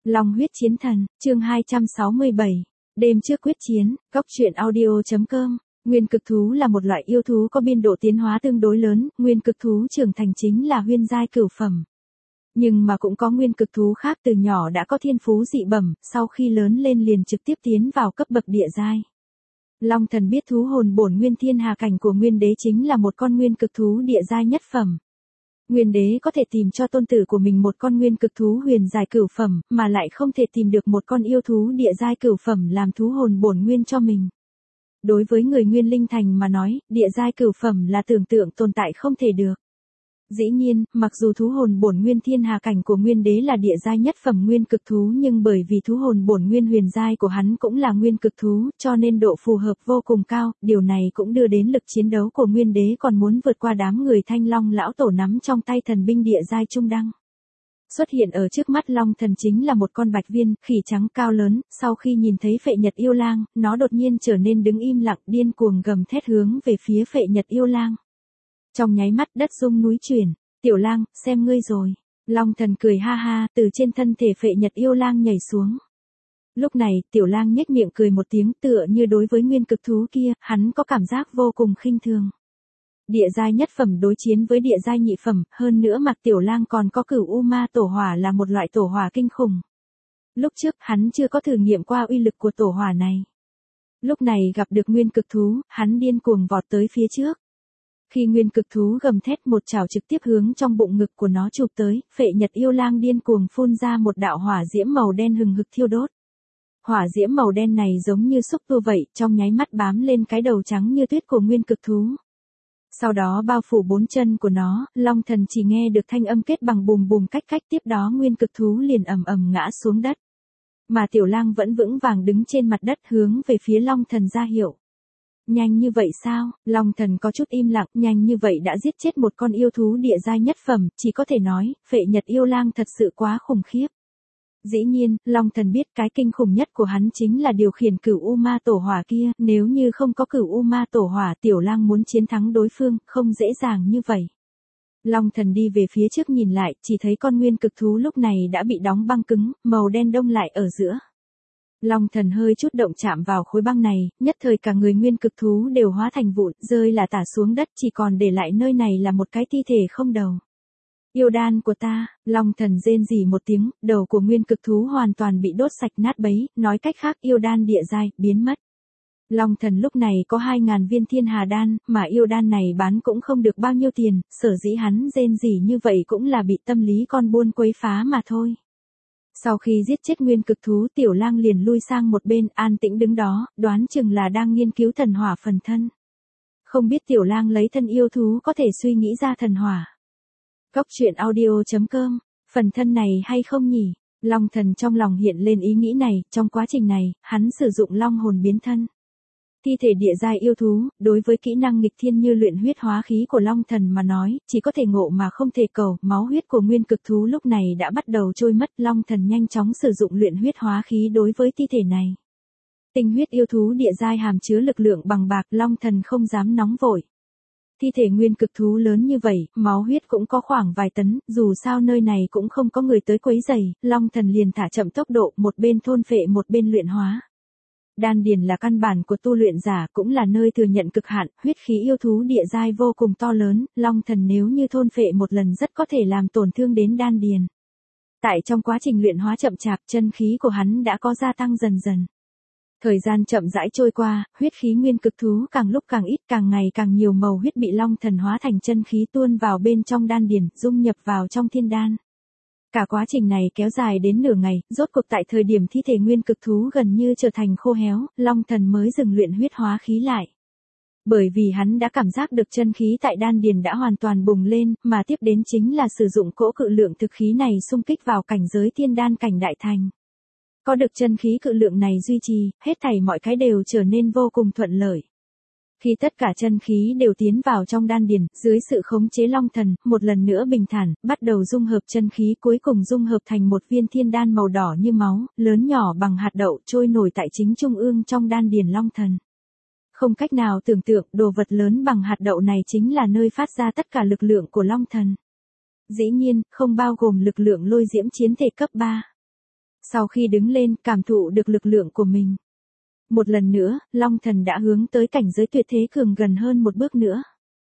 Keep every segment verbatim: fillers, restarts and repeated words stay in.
Long huyết chiến thần, chương hai trăm sáu mươi bảy. Đêm trước quyết chiến, góc truyện audio chấm com. Nguyên cực thú là một loại yêu thú có biên độ tiến hóa tương đối lớn, nguyên cực thú trưởng thành chính là huyên giai cửu phẩm. Nhưng mà cũng có nguyên cực thú khác từ nhỏ đã có thiên phú dị bẩm, sau khi lớn lên liền trực tiếp tiến vào cấp bậc địa giai. Long thần biết thú hồn bổn nguyên thiên hà cảnh của nguyên đế chính là một con nguyên cực thú địa giai nhất phẩm. Nguyên đế có thể tìm cho tôn tử của mình một con nguyên cực thú huyền giai cửu phẩm, mà lại không thể tìm được một con yêu thú địa giai cửu phẩm làm thú hồn bổn nguyên cho mình. Đối với người nguyên linh thành mà nói, địa giai cửu phẩm là tưởng tượng tồn tại không thể được. Dĩ nhiên, mặc dù thú hồn bổn nguyên thiên hà cảnh của nguyên đế là địa giai nhất phẩm nguyên cực thú, nhưng bởi vì thú hồn bổn nguyên huyền giai của hắn cũng là nguyên cực thú, cho nên độ phù hợp vô cùng cao, điều này cũng đưa đến lực chiến đấu của nguyên đế còn muốn vượt qua đám người Thanh Long lão tổ nắm trong tay thần binh địa giai trung đăng. Xuất hiện ở trước mắt Long thần chính là một con bạch viên, khỉ trắng cao lớn, sau khi nhìn thấy Phệ Nhật yêu lang, nó đột nhiên trở nên đứng im lặng, điên cuồng gầm thét hướng về phía Phệ Nhật yêu lang. Trong nháy mắt đất rung núi chuyển, tiểu lang, xem ngươi rồi. Long thần cười ha ha, từ trên thân thể Phệ Nhật yêu lang nhảy xuống. Lúc này, tiểu lang nhếch miệng cười một tiếng, tựa như đối với nguyên cực thú kia, hắn có cảm giác vô cùng khinh thường. Địa giai nhất phẩm đối chiến với địa giai nhị phẩm, hơn nữa mặc tiểu lang còn có cửu u ma tổ hỏa là một loại tổ hỏa kinh khủng. Lúc trước, hắn chưa có thử nghiệm qua uy lực của tổ hỏa này. Lúc này gặp được nguyên cực thú, hắn điên cuồng vọt tới phía trước. Khi nguyên cực thú gầm thét, một chảo trực tiếp hướng trong bụng ngực của nó chụp tới, Phệ Nhật yêu lang điên cuồng phun ra một đạo hỏa diễm màu đen hừng hực thiêu đốt. Hỏa diễm màu đen này giống như xúc tua vậy, trong nháy mắt bám lên cái đầu trắng như tuyết của nguyên cực thú. Sau đó bao phủ bốn chân của nó, Long thần chỉ nghe được thanh âm kết bằng bùm bùm cách cách, tiếp đó nguyên cực thú liền ầm ầm ngã xuống đất. Mà tiểu lang vẫn vững vàng đứng trên mặt đất hướng về phía Long thần ra hiệu. Nhanh như vậy sao? Long thần có chút im lặng, nhanh như vậy đã giết chết một con yêu thú địa giai nhất phẩm, chỉ có thể nói, Phệ Nhật yêu lang thật sự quá khủng khiếp. Dĩ nhiên, Long thần biết cái kinh khủng nhất của hắn chính là điều khiển cửu u ma tổ hỏa kia, nếu như không có cửu u ma tổ hỏa, tiểu lang muốn chiến thắng đối phương, không dễ dàng như vậy. Long thần đi về phía trước nhìn lại, chỉ thấy con nguyên cực thú lúc này đã bị đóng băng cứng, màu đen đông lại ở giữa. Long thần hơi chút động chạm vào khối băng này, nhất thời cả người nguyên cực thú đều hóa thành vụn, rơi là tả xuống đất, chỉ còn để lại nơi này là một cái thi thể không đầu. Yêu đan của ta, Long thần rên rỉ một tiếng, đầu của nguyên cực thú hoàn toàn bị đốt sạch nát bấy, nói cách khác yêu đan địa giai, biến mất. Long thần lúc này có hai ngàn viên thiên hà đan, mà yêu đan này bán cũng không được bao nhiêu tiền, sở dĩ hắn rên rỉ như vậy cũng là bị tâm lý con buôn quấy phá mà thôi. Sau khi giết chết nguyên cực thú, tiểu lang liền lui sang một bên, an tĩnh đứng đó, đoán chừng là đang nghiên cứu thần hỏa phần thân. Không biết tiểu lang lấy thân yêu thú có thể suy nghĩ ra thần hỏa. Góc truyện audio chấm com, phần thân này hay không nhỉ? Long thần trong lòng hiện lên ý nghĩ này, trong quá trình này, hắn sử dụng long hồn biến thân. Thi thể địa giai yêu thú, đối với kỹ năng nghịch thiên như luyện huyết hóa khí của Long thần mà nói, chỉ có thể ngộ mà không thể cầu, máu huyết của nguyên cực thú lúc này đã bắt đầu trôi mất, Long thần nhanh chóng sử dụng luyện huyết hóa khí đối với thi thể này. Tinh huyết yêu thú địa giai hàm chứa lực lượng bằng bạc, Long thần không dám nóng vội. Thi thể nguyên cực thú lớn như vậy, máu huyết cũng có khoảng vài tấn, dù sao nơi này cũng không có người tới quấy rầy, Long thần liền thả chậm tốc độ, một bên thôn phệ một bên luyện hóa. Đan điền là căn bản của tu luyện giả, cũng là nơi thừa nhận cực hạn, huyết khí yêu thú địa giai vô cùng to lớn, Long thần nếu như thôn phệ một lần rất có thể làm tổn thương đến đan điền. Tại trong quá trình luyện hóa chậm chạp, chân khí của hắn đã có gia tăng dần dần. Thời gian chậm rãi trôi qua, huyết khí nguyên cực thú càng lúc càng ít, càng ngày càng nhiều màu huyết bị Long thần hóa thành chân khí tuôn vào bên trong đan điền, dung nhập vào trong thiên đan. Cả quá trình này kéo dài đến nửa ngày, rốt cuộc tại thời điểm thi thể nguyên cực thú gần như trở thành khô héo, Long thần mới dừng luyện huyết hóa khí lại. Bởi vì hắn đã cảm giác được chân khí tại đan điền đã hoàn toàn bùng lên, mà tiếp đến chính là sử dụng cỗ cự lượng thực khí này xung kích vào cảnh giới thiên đan cảnh đại thành. Có được chân khí cự lượng này duy trì, hết thảy mọi cái đều trở nên vô cùng thuận lợi. Khi tất cả chân khí đều tiến vào trong đan điền, dưới sự khống chế Long thần, một lần nữa bình thản, bắt đầu dung hợp chân khí, cuối cùng dung hợp thành một viên thiên đan màu đỏ như máu, lớn nhỏ bằng hạt đậu, trôi nổi tại chính trung ương trong đan điền Long thần. Không cách nào tưởng tượng, đồ vật lớn bằng hạt đậu này chính là nơi phát ra tất cả lực lượng của Long thần. Dĩ nhiên, không bao gồm lực lượng lôi diễm chiến thể cấp ba. Sau khi đứng lên, cảm thụ được lực lượng của mình. Một lần nữa, Long Thần đã hướng tới cảnh giới tuyệt thế cường gần hơn một bước nữa.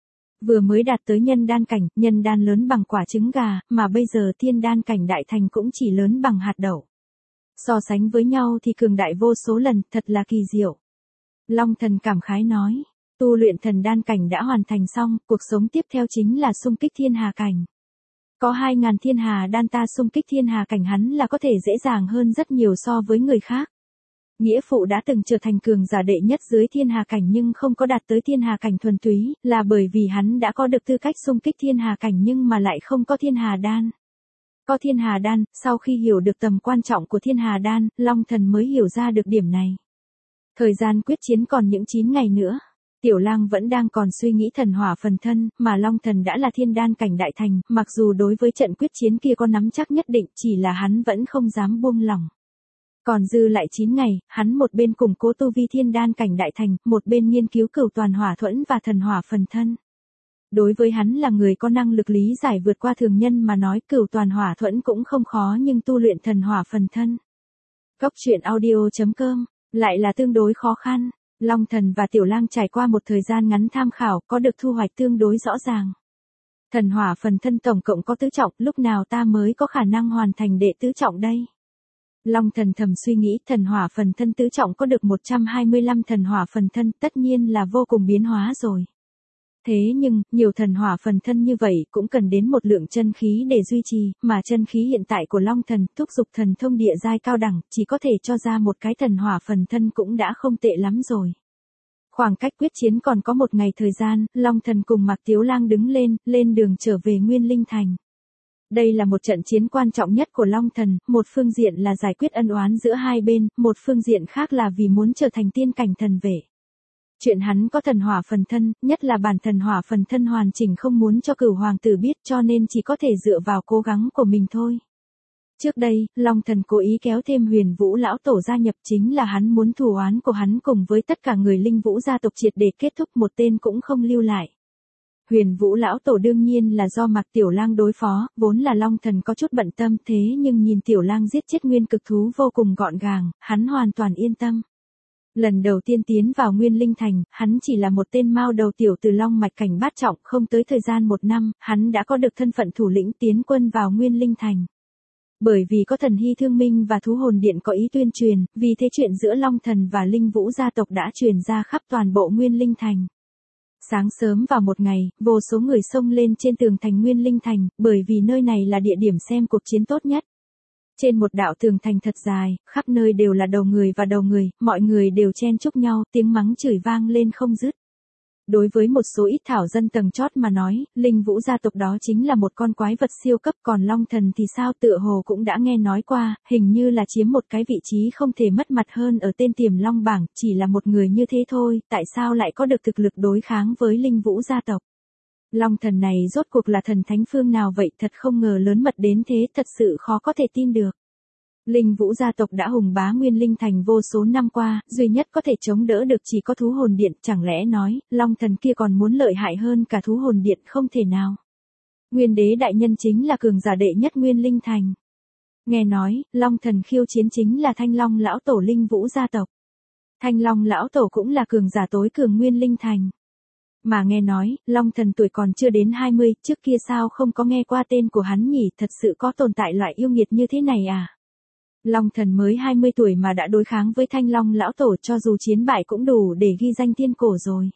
Vừa mới đạt tới nhân đan cảnh, nhân đan lớn bằng quả trứng gà, mà bây giờ thiên đan cảnh đại thành cũng chỉ lớn bằng hạt đậu. So sánh với nhau thì cường đại vô số lần, thật là kỳ diệu. Long Thần cảm khái nói, tu luyện thần đan cảnh đã hoàn thành xong, cuộc sống tiếp theo chính là xung kích thiên hà cảnh. Có hai ngàn thiên hà đan ta xung kích thiên hà cảnh hắn là có thể dễ dàng hơn rất nhiều so với người khác. Nghĩa phụ đã từng trở thành cường giả đệ nhất dưới thiên hà cảnh nhưng không có đạt tới thiên hà cảnh thuần túy, là bởi vì hắn đã có được tư cách xung kích thiên hà cảnh nhưng mà lại không có thiên hà đan. Có thiên hà đan, sau khi hiểu được tầm quan trọng của thiên hà đan, Long Thần mới hiểu ra được điểm này. Thời gian quyết chiến còn những chín ngày nữa. Tiểu Lang vẫn đang còn suy nghĩ thần hỏa phần thân, mà Long Thần đã là thiên đan cảnh đại thành, mặc dù đối với trận quyết chiến kia có nắm chắc nhất định, chỉ là hắn vẫn không dám buông lỏng. Còn dư lại chín ngày, hắn một bên củng cố tu vi thiên đan cảnh đại thành, một bên nghiên cứu cửu toàn hỏa thuẫn và thần hỏa phần thân. Đối với hắn là người có năng lực lý giải vượt qua thường nhân mà nói cửu toàn hỏa thuẫn cũng không khó nhưng tu luyện thần hỏa phần thân. Góc truyện audio chấm com lại là tương đối khó khăn. Long Thần và Tiểu Lang trải qua một thời gian ngắn tham khảo, có được thu hoạch tương đối rõ ràng. Thần hỏa phần thân tổng cộng có tứ trọng, lúc nào ta mới có khả năng hoàn thành đệ tứ trọng đây? Long Thần thầm suy nghĩ, thần hỏa phần thân tứ trọng có được một trăm hai mươi lăm thần hỏa phần thân, tất nhiên là vô cùng biến hóa rồi. Thế nhưng, nhiều thần hỏa phần thân như vậy cũng cần đến một lượng chân khí để duy trì, mà chân khí hiện tại của Long Thần, thúc dục thần thông địa giai cao đẳng, chỉ có thể cho ra một cái thần hỏa phần thân cũng đã không tệ lắm rồi. Khoảng cách quyết chiến còn có một ngày thời gian, Long Thần cùng Mạc Tiếu Lang đứng lên, lên đường trở về Nguyên Linh Thành. Đây là một trận chiến quan trọng nhất của Long Thần, một phương diện là giải quyết ân oán giữa hai bên, một phương diện khác là vì muốn trở thành tiên cảnh thần vệ. Chuyện hắn có thần hỏa phần thân, nhất là bản thần hỏa phần thân hoàn chỉnh không muốn cho cửu hoàng tử biết cho nên chỉ có thể dựa vào cố gắng của mình thôi. Trước đây, Long Thần cố ý kéo thêm Huyền Vũ lão tổ gia nhập chính là hắn muốn thù oán của hắn cùng với tất cả người Linh Vũ gia tộc triệt để kết thúc một tên cũng không lưu lại. Huyền Vũ lão tổ đương nhiên là do Mạc Tiểu Lang đối phó, vốn là Long Thần có chút bận tâm thế nhưng nhìn Tiểu Lang giết chết nguyên cực thú vô cùng gọn gàng, hắn hoàn toàn yên tâm. Lần đầu tiên tiến vào Nguyên Linh Thành, hắn chỉ là một tên mao đầu tiểu từ Long mạch cảnh bát trọng, không tới thời gian một năm, hắn đã có được thân phận thủ lĩnh tiến quân vào Nguyên Linh Thành. Bởi vì có thần hy thương minh và thú hồn điện có ý tuyên truyền, vì thế chuyện giữa Long Thần và Linh Vũ gia tộc đã truyền ra khắp toàn bộ Nguyên Linh Thành. Sáng sớm vào một ngày, vô số người xông lên trên tường thành Nguyên Linh Thành, bởi vì nơi này là địa điểm xem cuộc chiến tốt nhất. Trên một đạo tường thành thật dài, khắp nơi đều là đầu người và đầu người, mọi người đều chen chúc nhau, tiếng mắng chửi vang lên không dứt. Đối với một số ít thảo dân tầng chót mà nói, Linh Vũ gia tộc đó chính là một con quái vật siêu cấp, còn Long Thần thì sao, tựa hồ cũng đã nghe nói qua, hình như là chiếm một cái vị trí không thể mất mặt hơn ở tên tiềm long bảng, chỉ là một người như thế thôi, tại sao lại có được thực lực đối kháng với Linh Vũ gia tộc? Long Thần này rốt cuộc là thần thánh phương nào vậy, thật không ngờ lớn mật đến thế, thật sự khó có thể tin được. Linh Vũ gia tộc đã hùng bá Nguyên Linh Thành vô số năm qua, duy nhất có thể chống đỡ được chỉ có thú hồn điện, chẳng lẽ nói, Long Thần kia còn muốn lợi hại hơn cả thú hồn điện, không thể nào. Nguyên đế đại nhân chính là cường giả đệ nhất Nguyên Linh Thành. Nghe nói, Long Thần khiêu chiến chính là Thanh Long lão tổ Linh Vũ gia tộc. Thanh Long lão tổ cũng là cường giả tối cường Nguyên Linh Thành. Mà nghe nói, Long Thần tuổi còn chưa đến hai mươi, trước kia sao không có nghe qua tên của hắn nhỉ, thật sự có tồn tại loại yêu nghiệt như thế này à? Long Thần mới hai mươi tuổi mà đã đối kháng với Thanh Long lão tổ, cho dù chiến bại cũng đủ để ghi danh thiên cổ rồi.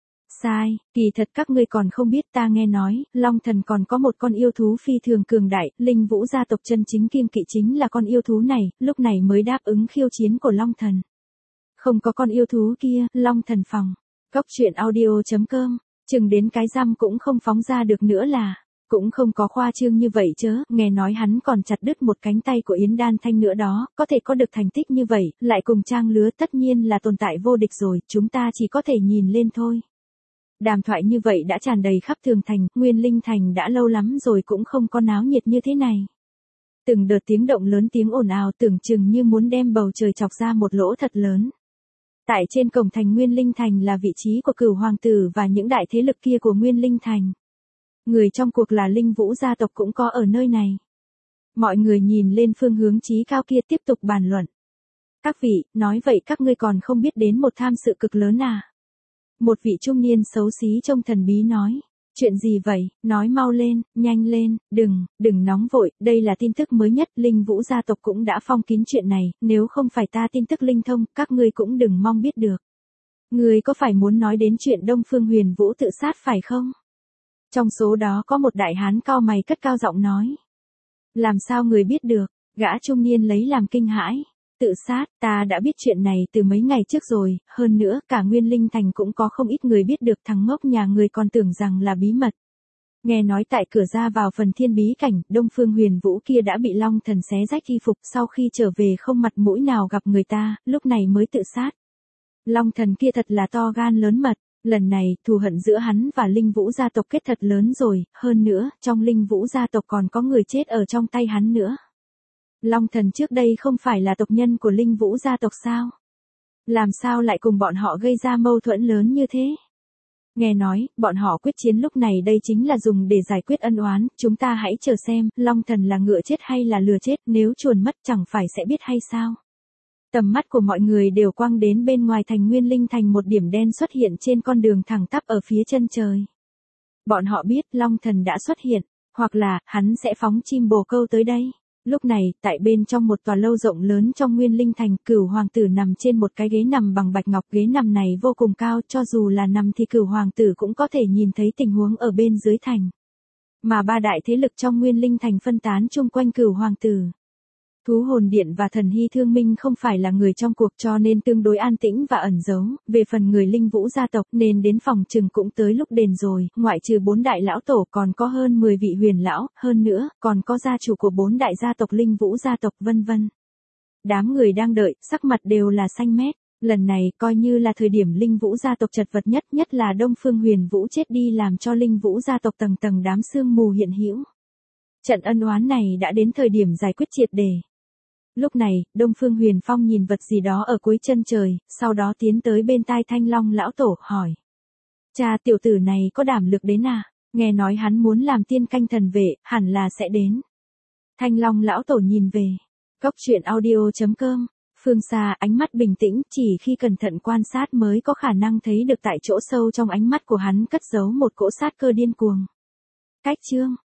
Sai, kỳ thật các ngươi còn không biết, ta nghe nói, Long Thần còn có một con yêu thú phi thường cường đại, Linh Vũ gia tộc chân chính kiêng kỵ chính là con yêu thú này, lúc này mới đáp ứng khiêu chiến của Long Thần. Không có con yêu thú kia, Long Thần phòng. Góc truyện audio chấm com, chừng đến cái răm cũng không phóng ra được nữa là, cũng không có khoa trương như vậy chớ, nghe nói hắn còn chặt đứt một cánh tay của Yến Đan Thanh nữa đó, có thể có được thành tích như vậy, lại cùng trang lứa tất nhiên là tồn tại vô địch rồi, chúng ta chỉ có thể nhìn lên thôi. Đàm thoại như vậy đã tràn đầy khắp tường thành, Nguyên Linh Thành đã lâu lắm rồi cũng không có náo nhiệt như thế này. Từng đợt tiếng động lớn, tiếng ồn ào tưởng chừng như muốn đem bầu trời chọc ra một lỗ thật lớn. Tại trên cổng thành Nguyên Linh Thành là vị trí của cửu hoàng tử và những đại thế lực kia của Nguyên Linh Thành. Người trong cuộc là Linh Vũ gia tộc cũng có ở nơi này. Mọi người nhìn lên phương hướng chí cao kia tiếp tục bàn luận. Các vị, nói vậy các ngươi còn không biết đến một tham sự cực lớn à? Một vị trung niên xấu xí trông thần bí nói. Chuyện gì vậy, nói mau lên, nhanh lên, đừng, đừng nóng vội, đây là tin tức mới nhất, Linh Vũ gia tộc cũng đã phong kín chuyện này, nếu không phải ta tin tức linh thông, các ngươi cũng đừng mong biết được. Ngươi có phải muốn nói đến chuyện Đông Phương Huyền Vũ tự sát phải không? Trong số đó có một đại hán cau mày cất cao giọng nói. Làm sao người biết được, gã trung niên lấy làm kinh hãi. Tự sát, ta đã biết chuyện này từ mấy ngày trước rồi, hơn nữa cả Nguyên Linh Thành cũng có không ít người biết được, thằng ngốc nhà người còn tưởng rằng là bí mật. Nghe nói tại cửa ra vào phần thiên bí cảnh, Đông Phương Huyền Vũ kia đã bị Long Thần xé rách y phục, sau khi trở về không mặt mũi nào gặp người ta, lúc này mới tự sát. Long Thần kia thật là to gan lớn mật, lần này thù hận giữa hắn và Linh Vũ gia tộc kết thật lớn rồi, hơn nữa, trong Linh Vũ gia tộc còn có người chết ở trong tay hắn nữa. Long Thần trước đây không phải là tộc nhân của Linh Vũ gia tộc sao? Làm sao lại cùng bọn họ gây ra mâu thuẫn lớn như thế? Nghe nói, bọn họ quyết chiến lúc này đây chính là dùng để giải quyết ân oán, chúng ta hãy chờ xem, Long Thần là ngựa chết hay là lừa chết, nếu chuồn mất chẳng phải sẽ biết hay sao? Tầm mắt của mọi người đều quang đến bên ngoài thành Nguyên Linh Thành, một điểm đen xuất hiện trên con đường thẳng tắp ở phía chân trời. Bọn họ biết Long Thần đã xuất hiện, hoặc là, hắn sẽ phóng chim bồ câu tới đây. Lúc này, tại bên trong một tòa lâu rộng lớn trong Nguyên Linh Thành, Cửu hoàng tử nằm trên một cái ghế nằm bằng bạch ngọc, ghế nằm này vô cùng cao, cho dù là nằm thì Cửu hoàng tử cũng có thể nhìn thấy tình huống ở bên dưới thành. Mà ba đại thế lực trong Nguyên Linh Thành phân tán chung quanh Cửu hoàng tử. Thú hồn điện và thần hy thương minh không phải là người trong cuộc, cho nên tương đối an tĩnh và ẩn giấu, về phần người Linh Vũ gia tộc nên đến phòng trừng cũng tới lúc đền rồi, ngoại trừ bốn đại lão tổ còn có hơn mười vị huyền lão, hơn nữa, còn có gia chủ của bốn đại gia tộc Linh Vũ gia tộc vân vân. Đám người đang đợi, sắc mặt đều là xanh mét, lần này coi như là thời điểm Linh Vũ gia tộc chật vật nhất, nhất là Đông Phương Huyền Vũ chết đi làm cho Linh Vũ gia tộc tầng tầng đám sương mù hiện hữu. Trận ân oán này đã đến thời điểm giải quyết triệt để. Lúc này, Đông Phương Huyền Phong nhìn vật gì đó ở cuối chân trời, sau đó tiến tới bên tai Thanh Long lão tổ, hỏi. Cha, tiểu tử này có đảm lực đến à? Nghe nói hắn muốn làm tiên canh thần vệ, hẳn là sẽ đến. Thanh Long lão tổ nhìn về. Cốc truyện audio chấm com. Phương xa, ánh mắt bình tĩnh, chỉ khi cẩn thận quan sát mới có khả năng thấy được tại chỗ sâu trong ánh mắt của hắn cất giấu một cỗ sát cơ điên cuồng. Cách chương.